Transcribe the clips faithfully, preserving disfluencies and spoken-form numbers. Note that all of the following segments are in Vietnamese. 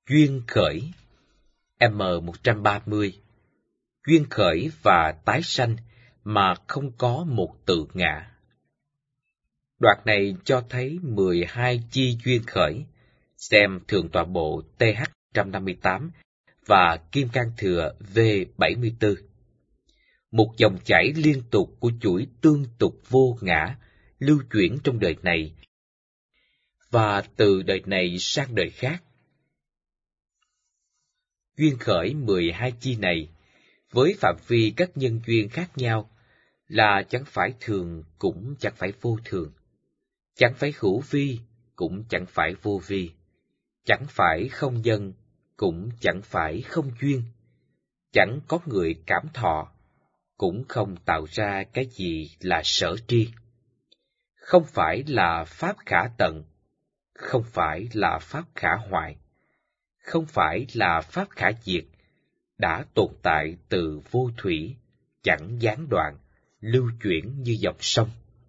Duyên khởi M một trăm ba mươi. Duyên khởi và tái sanh mà không có một tự ngã. Đoạn này cho thấy mười hai chi duyên khởi, xem Thượng tọa bộ T H một trăm năm mươi tám và Kim Cang Thừa V bảy mươi tư. Một dòng chảy liên tục của chuỗi tương tục vô ngã, lưu chuyển trong đời này, và từ đời này sang đời khác. Duyên khởi mười hai chi này, với phạm vi các nhân duyên khác nhau, là chẳng phải thường cũng chẳng phải vô thường, chẳng phải hữu vi cũng chẳng phải vô vi, chẳng phải không nhân cũng chẳng phải không duyên, chẳng có người cảm thọ, cũng không tạo ra cái gì là sở tri, không phải là pháp khả tận, không phải là pháp khả hoại, không phải là pháp khả diệt, đã tồn tại từ vô thủy, chẳng gián đoạn, lưu chuyển như dòng sông.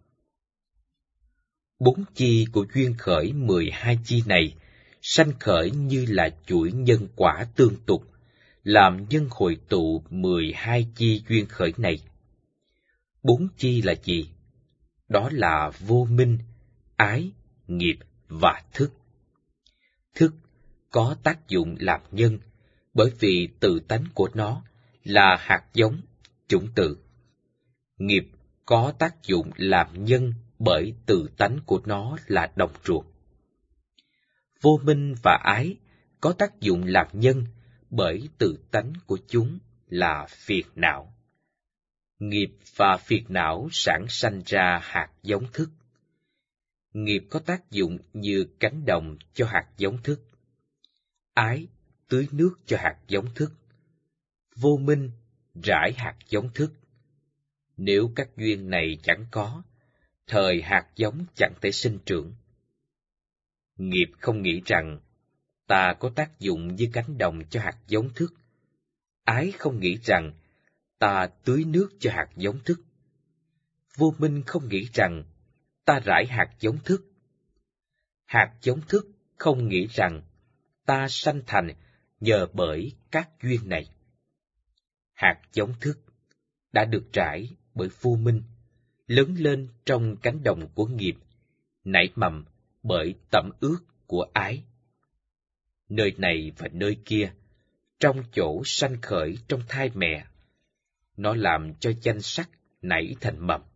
Bốn chi của duyên khởi mười hai chi này sanh khởi như là chuỗi nhân quả tương tục, làm nhân hội tụ mười hai chi duyên khởi này. Bốn chi là gì? Đó là vô minh, ái, nghiệp và thức. Thức có tác dụng làm nhân, bởi vì tự tánh của nó là hạt giống, chủng tử. Nghiệp có tác dụng làm nhân, bởi tự tánh của nó là đồng ruột. Vô minh và ái có tác dụng làm nhân, bởi tự tánh của chúng là phiền não. Nghiệp và phiền não sản sanh ra hạt giống thức. Nghiệp có tác dụng như cánh đồng cho hạt giống thức. Ái tưới nước cho hạt giống thức. Vô minh rải hạt giống thức. Nếu các duyên này chẳng có, thời hạt giống chẳng thể sinh trưởng. Nghiệp không nghĩ rằng ta có tác dụng như cánh đồng cho hạt giống thức. Ái không nghĩ rằng ta tưới nước cho hạt giống thức. Vô minh không nghĩ rằng ta rải hạt giống thức. Hạt giống thức không nghĩ rằng ta sanh thành nhờ bởi các duyên này. Hạt giống thức đã được rải bởi vô minh, lớn lên trong cánh đồng của nghiệp, nảy mầm bởi tẩm ướt của ái. Nơi này và nơi kia, trong chỗ sanh khởi trong thai mẹ, nó làm cho danh sắc nảy thành mầm.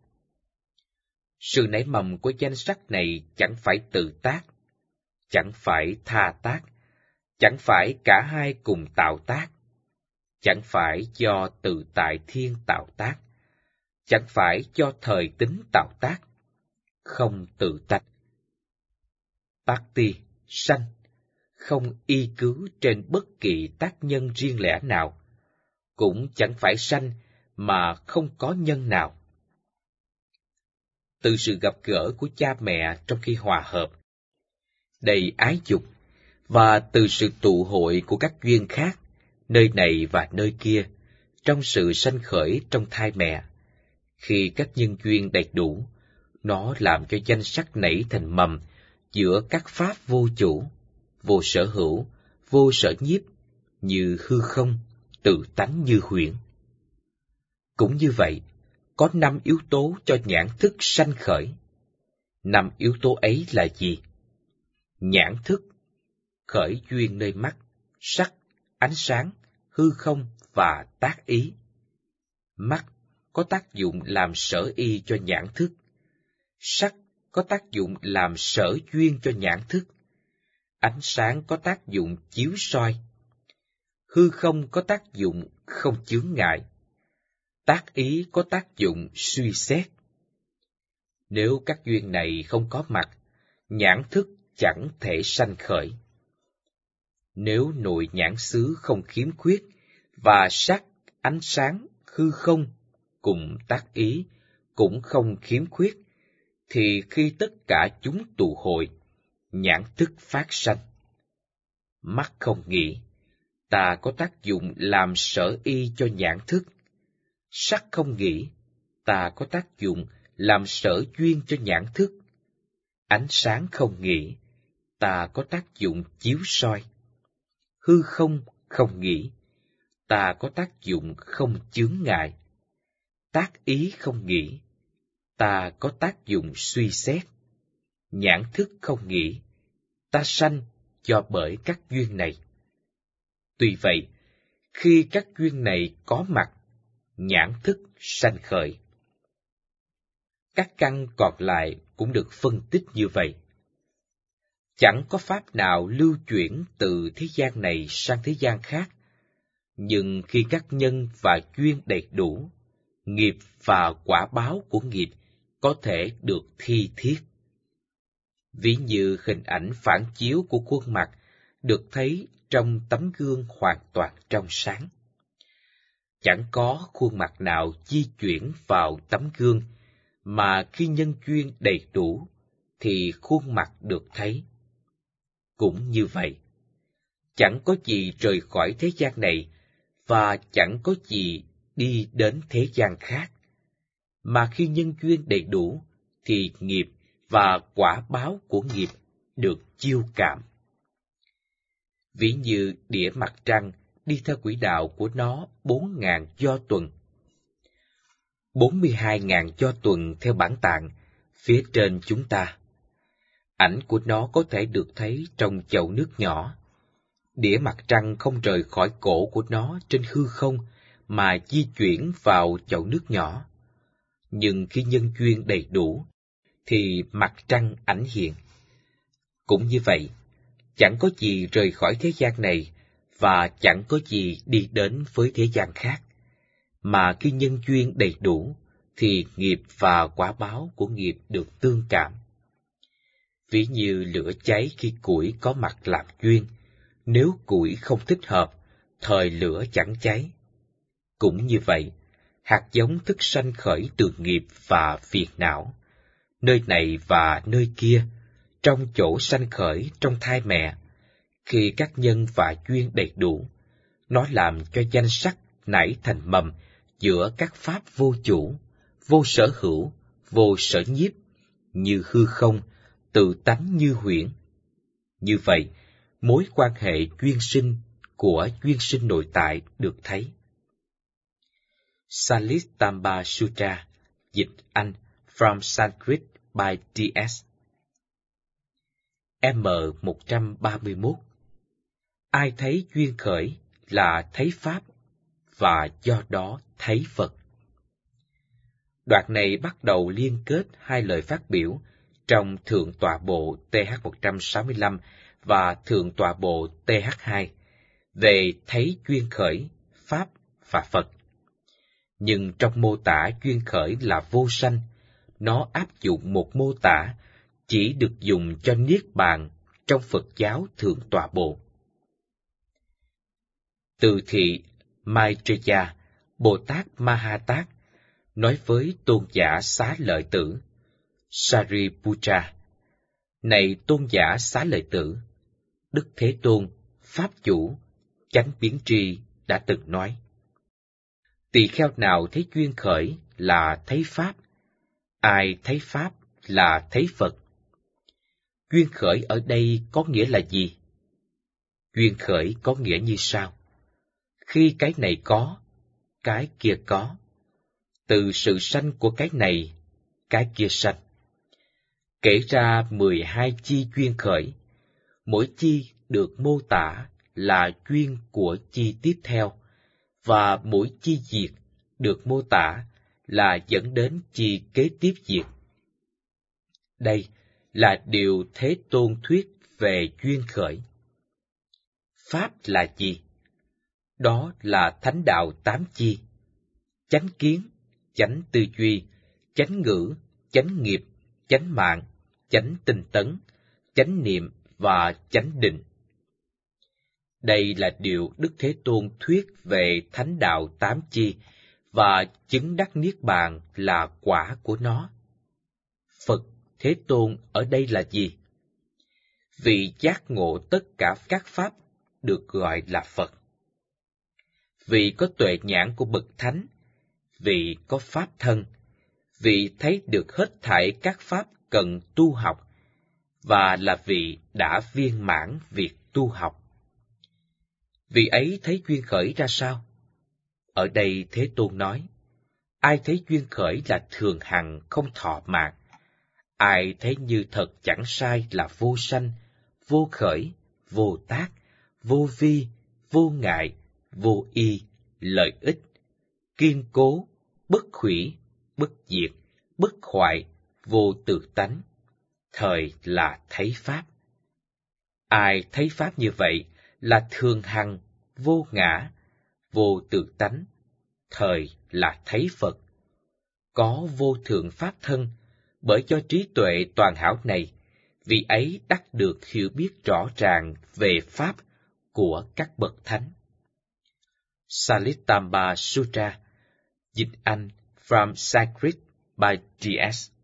Sự nảy mầm của danh sắc này chẳng phải tự tác, chẳng phải tha tác, chẳng phải cả hai cùng tạo tác, chẳng phải do tự tại thiên tạo tác, chẳng phải do thời tính tạo tác, không tự tách. Tác ti, sanh, không y cứ trên bất kỳ tác nhân riêng lẻ nào, cũng chẳng phải sanh mà không có nhân nào. Từ sự gặp gỡ của cha mẹ trong khi hòa hợp, đầy ái dục, và từ sự tụ hội của các duyên khác, nơi này và nơi kia, trong sự sanh khởi trong thai mẹ, khi các nhân duyên đầy đủ, nó làm cho danh sắc nảy thành mầm giữa các pháp vô chủ, vô sở hữu, vô sở nhiếp, như hư không, tự tánh như huyễn. Cũng như vậy, có năm yếu tố cho nhãn thức sanh khởi. Năm yếu tố ấy là gì? Nhãn thức, khởi duyên nơi mắt, sắc, ánh sáng, hư không và tác ý. Mắt có tác dụng làm sở y cho nhãn thức. Sắc có tác dụng làm sở duyên cho nhãn thức. Ánh sáng có tác dụng chiếu soi. Hư không có tác dụng không chướng ngại. Tác ý có tác dụng suy xét. Nếu các duyên này không có mặt, nhãn thức chẳng thể sanh khởi. Nếu nội nhãn xứ không khiếm khuyết, và sắc, ánh sáng, hư không cùng tác ý cũng không khiếm khuyết, thì khi tất cả chúng tụ hội, nhãn thức phát sanh. Mắt không nghĩ, ta có tác dụng làm sở y cho nhãn thức. Sắc không nghĩ, ta có tác dụng làm sở duyên cho nhãn thức. Ánh sáng không nghĩ, ta có tác dụng chiếu soi. hư không không nghĩ, ta có tác dụng không chướng ngại. Tác ý không nghĩ, ta có tác dụng suy xét. Nhãn thức không nghĩ, ta sanh do bởi các duyên này. Tuy vậy, khi các duyên này có mặt, nhãn thức sanh khởi. Các căn còn lại cũng được phân tích như vậy. Chẳng có pháp nào lưu chuyển từ thế gian này sang thế gian khác, nhưng khi các nhân và duyên đầy đủ, nghiệp và quả báo của nghiệp có thể được thi thiết. Ví như hình ảnh phản chiếu của khuôn mặt được thấy trong tấm gương hoàn toàn trong sáng. Chẳng có khuôn mặt nào di chuyển vào tấm gương, mà khi nhân duyên đầy đủ, thì khuôn mặt được thấy. Cũng như vậy, chẳng có gì rời khỏi thế gian này, và chẳng có gì đi đến thế gian khác, mà khi nhân duyên đầy đủ, thì nghiệp và quả báo của nghiệp được chiêu cảm. Ví như đĩa mặt trăng đi theo quỹ đạo của nó bốn ngàn do tuần. Bốn mươi hai ngàn do tuần theo bản tạng, phía trên chúng ta. Ảnh của nó có thể được thấy trong chậu nước nhỏ. Đĩa mặt trăng không rời khỏi cổ của nó trên hư không, mà di chuyển vào chậu nước nhỏ. Nhưng khi nhân duyên đầy đủ, thì mặt trăng ảnh hiện. Cũng như vậy, chẳng có gì rời khỏi thế gian này, và chẳng có gì đi đến với thế gian khác, mà khi nhân duyên đầy đủ, thì nghiệp và quả báo của nghiệp được tương cảm. Ví như lửa cháy khi củi có mặt làm duyên, nếu củi không thích hợp, thời lửa chẳng cháy. Cũng như vậy, hạt giống thức sanh khởi từ nghiệp và phiền não, nơi này và nơi kia, trong chỗ sanh khởi trong thai mẹ. Khi các nhân và duyên đầy đủ, nó làm cho danh sắc nảy thành mầm giữa các pháp vô chủ, vô sở hữu, vô sở nhiếp, như hư không, tự tánh như huyễn. Như vậy, mối quan hệ duyên sinh của duyên sinh nội tại được thấy. Salitamba Sutra, dịch Anh, From Sanskrit by D S M một trăm ba mươi mốt. Ai thấy duyên khởi là thấy Pháp, và do đó thấy Phật. Đoạn này bắt đầu liên kết hai lời phát biểu trong Thượng tọa bộ T H một trăm sáu mươi lăm và Thượng tọa bộ T H hai về thấy duyên khởi, Pháp và Phật. Nhưng trong mô tả duyên khởi là vô sanh, nó áp dụng một mô tả chỉ được dùng cho Niết Bàn trong Phật giáo Thượng tọa bộ. Từ thị Maitreya, Bồ Tát Ma Ha Tát, nói với tôn giả Xá Lợi Tử, Sariputra: Này tôn giả Xá Lợi Tử, Đức Thế Tôn, Pháp Chủ, Chánh Biến Tri đã từng nói: Tỳ kheo nào thấy duyên khởi là thấy Pháp, ai thấy Pháp là thấy Phật. Duyên khởi ở đây có nghĩa là gì? Duyên khởi có nghĩa như sau: khi cái này có, cái kia có. Từ sự sanh của cái này, cái kia sanh. Kể ra mười hai chi duyên khởi, mỗi chi được mô tả là duyên của chi tiếp theo, và mỗi chi diệt được mô tả là dẫn đến chi kế tiếp diệt. Đây là điều Thế Tôn thuyết về duyên khởi. Pháp là gì? Đó là thánh đạo tám chi: chánh kiến, chánh tư duy, chánh ngữ, chánh nghiệp, chánh mạng, chánh tinh tấn, chánh niệm và chánh định. Đây là điều Đức Thế Tôn thuyết về thánh đạo tám chi, và chứng đắc niết bàn là quả của nó. Phật Thế Tôn ở đây là gì? Vị giác ngộ tất cả các pháp được gọi là Phật. Vị có tuệ nhãn của bậc thánh, vị có pháp thân, vị thấy được hết thảy các pháp cần tu học, và là vị đã viên mãn việc tu học. Vị ấy thấy duyên khởi ra sao? Ở đây Thế Tôn nói, ai thấy duyên khởi là thường hằng không thọ mạng, ai thấy như thật chẳng sai là vô sanh, vô khởi, vô tác, vô vi, vô ngại, vô y, lợi ích, kiên cố, bất hủy, bất diệt, bất hoại, vô tự tánh, thời là thấy Pháp. Ai thấy Pháp như vậy là thường hằng, vô ngã, vô tự tánh, thời là thấy Phật. Có vô thượng Pháp thân, bởi cho trí tuệ toàn hảo này, vị ấy đắc được hiểu biết rõ ràng về Pháp của các bậc thánh. Salittamba Sutra, dịch Anh from Sanskrit by G S